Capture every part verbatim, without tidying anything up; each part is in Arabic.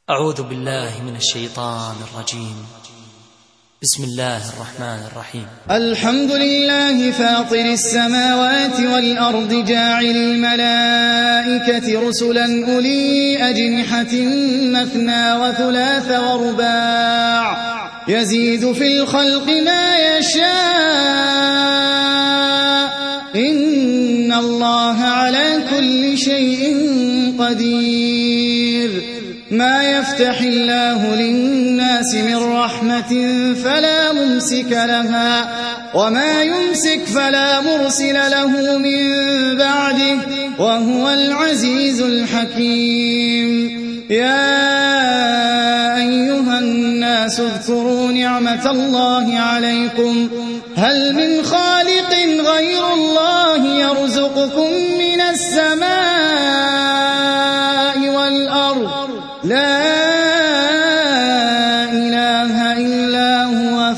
أعوذ بالله من الشيطان الرجيم. بسم الله الرحمن الرحيم. الحمد لله فاطر السماوات والأرض جاعل الملائكة رسلا أولي أجنحة مثنى وثلاث ورباع يزيد في الخلق ما يشاء إن الله على كل شيء قدير. ما يفتح الله للناس من رحمة فلا ممسك لها وما يمسك فلا مرسل له من بعده وهو العزيز الحكيم. يا أيها الناس اذكروا نعمة الله عليكم هل من خالق غير الله يرزقكم من السماء والأرض لا إله إلا هو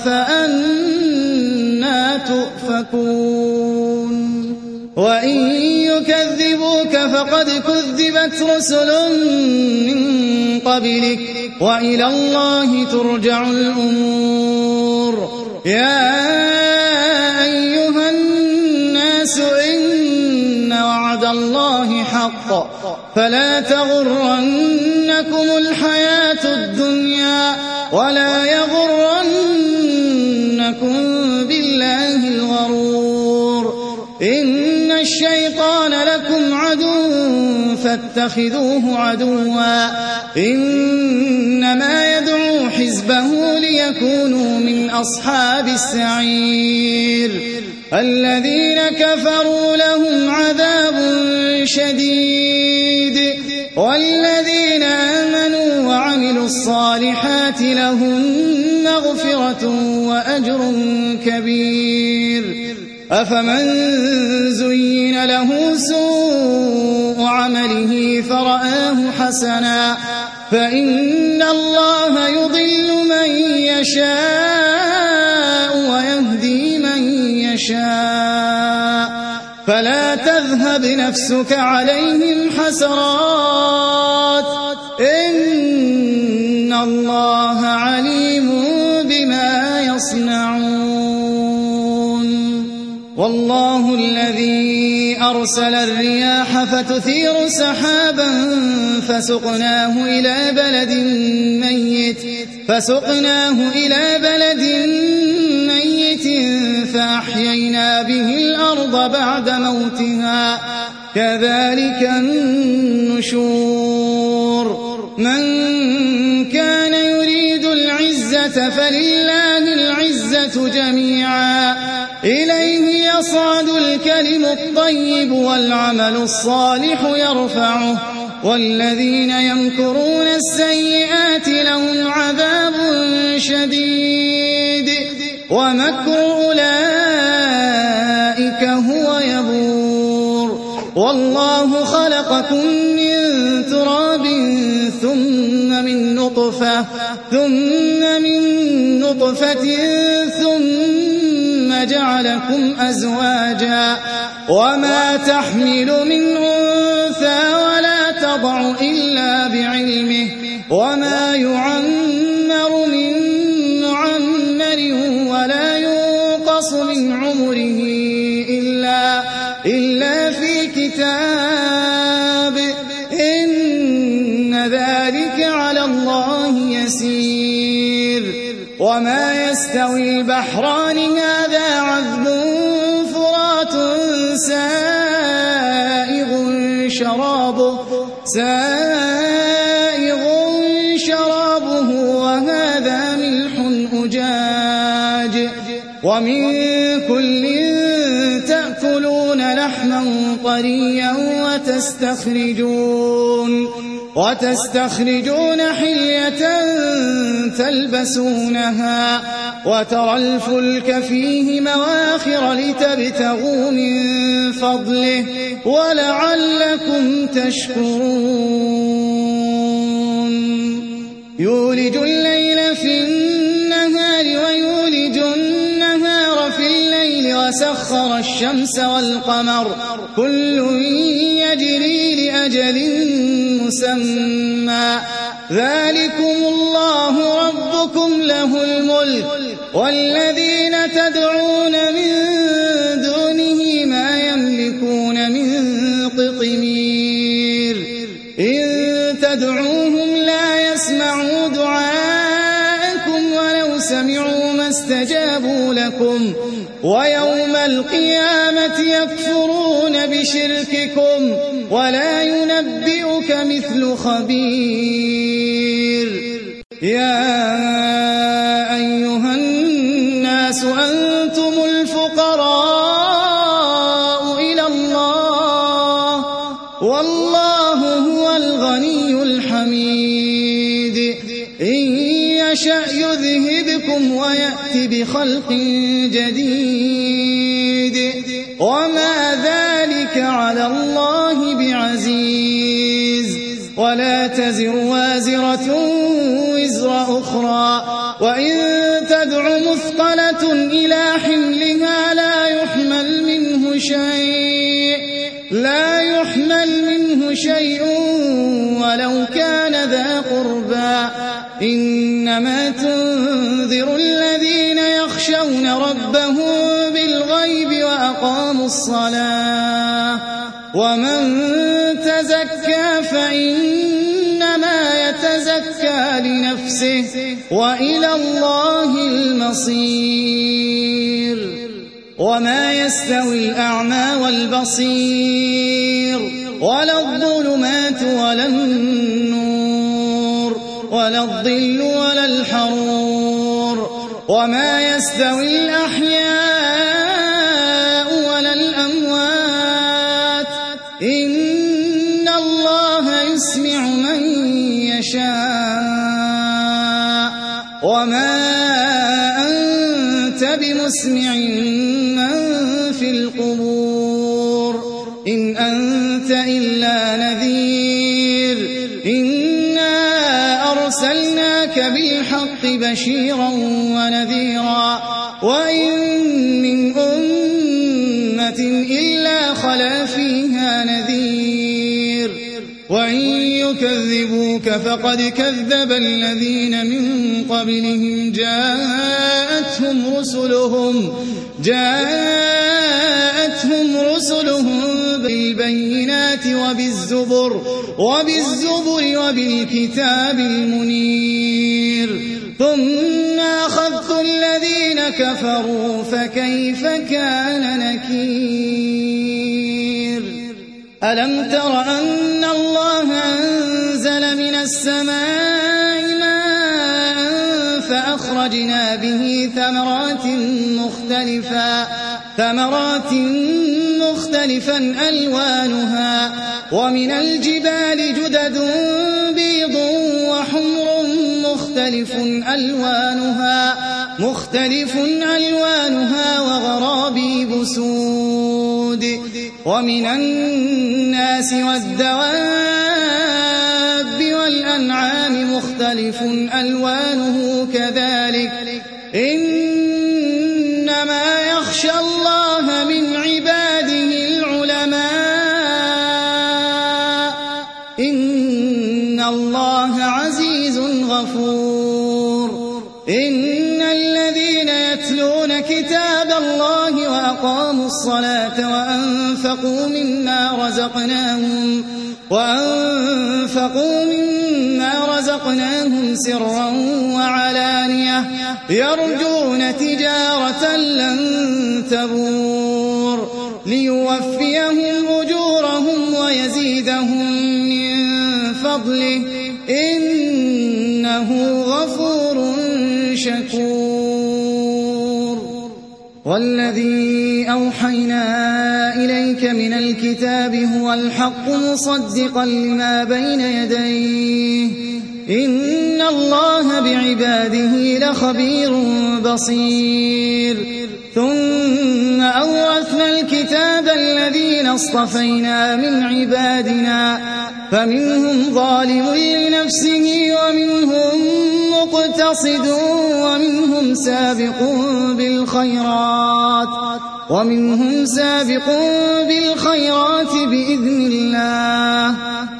فأنى تؤفكون. وإن يكذبوك فقد كذبت رسل من قبلك وإلى الله ترجع الأمور. يا أيها الناس إن وعد الله حق فلا تغرنكم الحياة الدنيا ولا يغرنكم بالله الغرور. إن الشيطان لكم عدو فاتخذوه عدوا إنما يدعو حزبه ليكونوا من أصحاب السعير. الذين كفروا لهم عذاب شديد والذين آمنوا وعملوا الصالحات لهم مغفرة وأجر كبير. أفمن زين له سوء عمله فرآه حسنا فإن الله يضل من يشاء ويهدي من يشاء فلا تذهب نفسك عليهم حسرات إن الله عليم بما يصنعون. والله الذي أرسل الرياح فتثير سحابا فسقناه إلى بلد ميت فسقناه إلى بلد ميت فأحيينا به الأرض بعد موتها كذلك النشور. من كان يريد العزة فلله العزة جميعا إليه يصعد الكلم الطيب والعمل الصالح يرفعه والذين يمكرون السيئات لهم عذاب شديد ومكر أولئك هو يبور. والله خلقكم من تراب ثم من نطفة ثم من نطفة ثم جعلكم أزواجا وما تحمل من أنثى ولا تضع إلا بعلمه وما يعمر من معمر ولا ينقص من عمره إلا, إلا في كتاب إن ذلك على الله يسير. وما يستوي البحران هذا عذب فرات سائغ شرابه سائغ شرابه وهذا ملح أجاج ومن كل تأكلون لحما طريا وتستخرجون وتستخرجون حلية تلبسونها وترى الفلك فيه مواخر لتبتغوا من فضله ولعلكم تشكرون. يولج الليل في النهار ويولج النهار في الليل وسخر الشمس والقمر كل يجري لأجل مسمى ذلكم الله ربكم له الملك والذين تدعون من دونه ما يملكون من قطمير إن تدعوهم لا يسمعوا دعاءكم ولو سمعوا ما استجابوا لكم ويوم القيامة يكفرون بشرككم ولا ينبئك مثل خبير يا أيها الناس أنتم الفقراء إلى الله والله هو الغني الحميد إن يشأ يذهبكم ويأتي بخلق جديد وما ذلك على الله بعزيز ولا تزر وازرة وزر أخرى وإن تدع مثقلة إلى حملها لا يحمل منه شيء لا يحمل منه شيء ولو كان ذا قربى إنما تنذر الذين يخشون ربهم بالغيب وأقاموا الصلاة ومن تزكى فإنما يتزكى لنفسه وإلى الله المصير وما يستوي الأعمى والبصير ولا الظلمات ولا النور ولا الظل ولا الحرور وما يستوي الأحياء ولا الأموات إن الله يسمع من يشاء وما أنت بمسمع من في القبور إن أنت إلا نذير إنا أرسلناك بالحق بشيرا ونذيرا وإن من أمة إلا خلا فيها نذير وإن يكذبوك فقد كذب الذين من قبلهم جاءتهم رسلهم جاءتهم رسلهم بالبينات وبالزبر وبالزبر وبالكتاب المنير ثم أخذت الذين كفروا فكيف كان نكير ألم تر أن الله أنزل من السماء ماء فأخرجنا به ثمرات مختلفا ثمرات مختلفا ألوانها ومن الجبال جدد بيض وحمر مختلف ألوانها مختلف ألوانها وغرابيب سود ومن الناس والدواب والأنعام مختلف ألوانه كذلك إنما يخشى الله من عباده العلماء إن الله عزيز غفور إن الذين يتلون كتاب الله وأقاموا الصلاة وأنفقوا مما رزقناهم وأنفقوا مما رزقناهم سرا وعلانية يرجون تجارة لن تبور ليوفيهم أجورهم ويزيدهم من فضله إنه غفور شكور والذي أوحينا إليك من الكتاب هو الحق مصدقا لما بين يديه إن الله بعباده لخبير بصير ثم أورثنا الكتاب الذين اصطفينا من عبادنا فمنهم ظالم لنفسه ومنهم مقتصد ومنهم سابق بالخيرات ومنهم سابق بالخيرات بإذن الله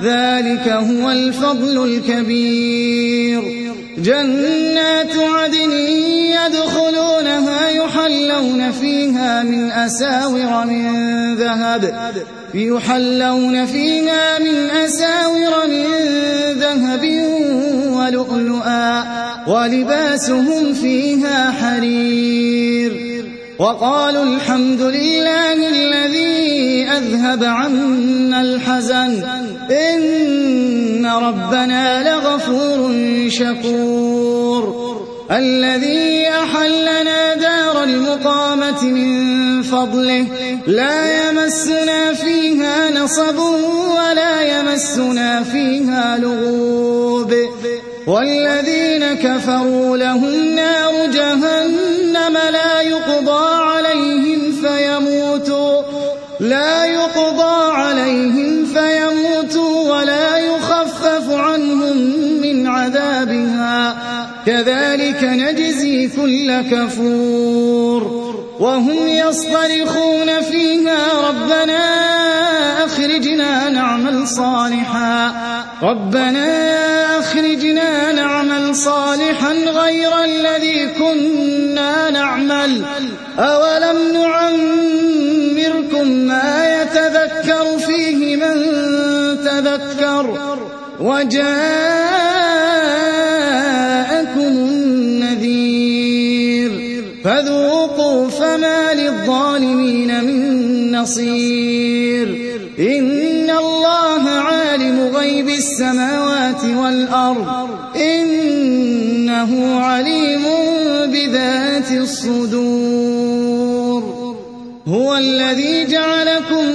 ذلك هو الفضل الكبير. جنات عدن يدخلونها يحلون فيها من أساور من ذهب يحلون فيها من أساور من ذهب ولؤلؤا ولباسهم فيها حرير. وقالوا الحمد لله الذي أذهب عنا الحزن إن ربنا لغفور شكور. الذي أحلنا دار المقامة من فضله لا يمسنا فيها نصب ولا يمسنا فيها لغوب. والذين كفروا لهم نار جهنم لا يقضى عليهم فيموتوا لا يقضى عليهم فيموتوا ولا يخفف عنهم من عذابها كذلك نجزي كل كفور. وهم يصطرخون فيها ربنا أخرجنا نعمل صالحا ربنا أخرجنا نعمل صالحا غير الذي كنا نعمل أولم نعمركم ما يتذكر فيه من تذكر وجاءكم النذير فذوقوا فما للظالمين من نصير. إن الله عالم غيب السماوات والأرض إنه عليم بذات الصدور. هو الذي جعلكم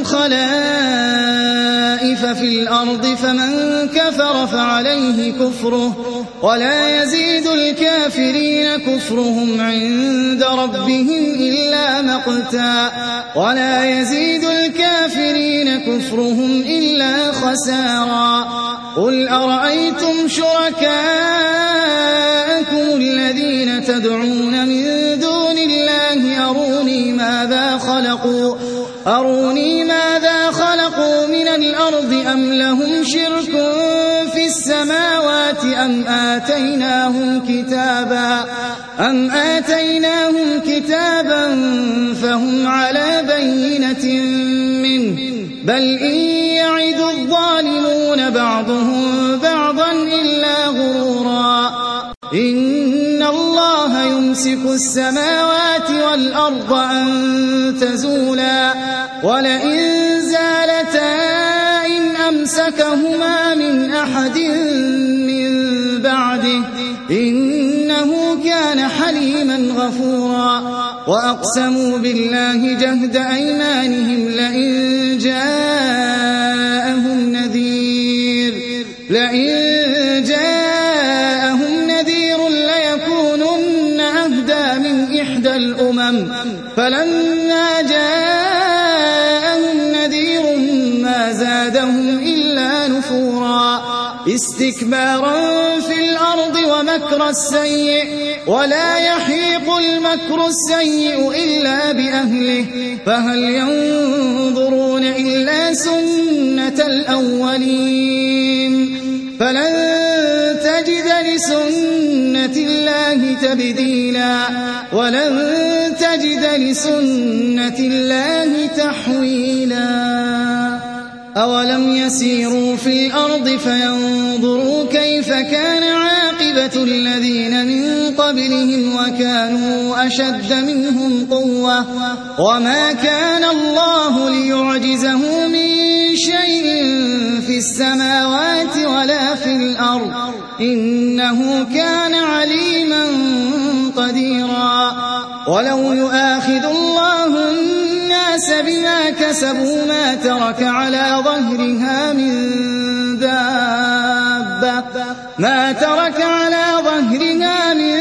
خلائف في الأرض فمن كفر فعليه كفره ولا يزيد الكافرين كفرهم عند ربهم إلا مقتا ولا يزيد الكافرين كفرهم إلا خسارا. قل أرأيتم شركاءكم الذين تدعون من دون الله أروني ماذا خلقوا أروني ماذا خلقوا من الأرض أم لهم شرك في السماوات أم آتيناهم كتابا أم آتيناهم كتابا فهم على بينة منه بل إن يعد الظالمون بعضهم بعضا إلا غرورا. إن الله يمسك السماوات والأرض أن تزولا ولئن زالتا إن أمسكهما من أحد من بعده إنه كان حليما غفورا. وأقسموا بالله جهد أيمانهم لئن جاءهم نذير لئن جاءهم نذير ليكونن أهدى من إحدى الأمم فلما جاءهم نذير ما زادهم إلا نفورا. استكبارا في الأرض ومكر السيء ولا يحيق المكر السيء إلا بأهله فهل ينظرون إلا سنة الأولين فلن تجد لسنة الله تبديلا ولن تجد لسنة الله تحويلا. أولم يسيروا في الأرض فينظروا كيف كان عاقبة الذين من قبلهم وكانوا أشد منهم قوة وما كان الله ليعجزه من شيء في السماوات ولا في الأرض إنه كان عليما قديرا. ولو يؤاخذ الله الناس بما كسبوا ما ترك على ظهرها من دابة ما ترك على ظهرها من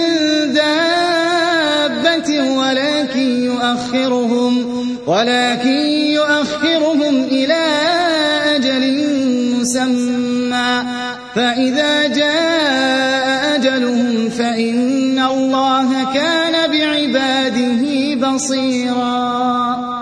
دابة ولكن يؤخرهم ولكن يؤخرهم إلى أجل مسمى فإذا جاء أجلهم فإن الله كان بعباده بصيرا.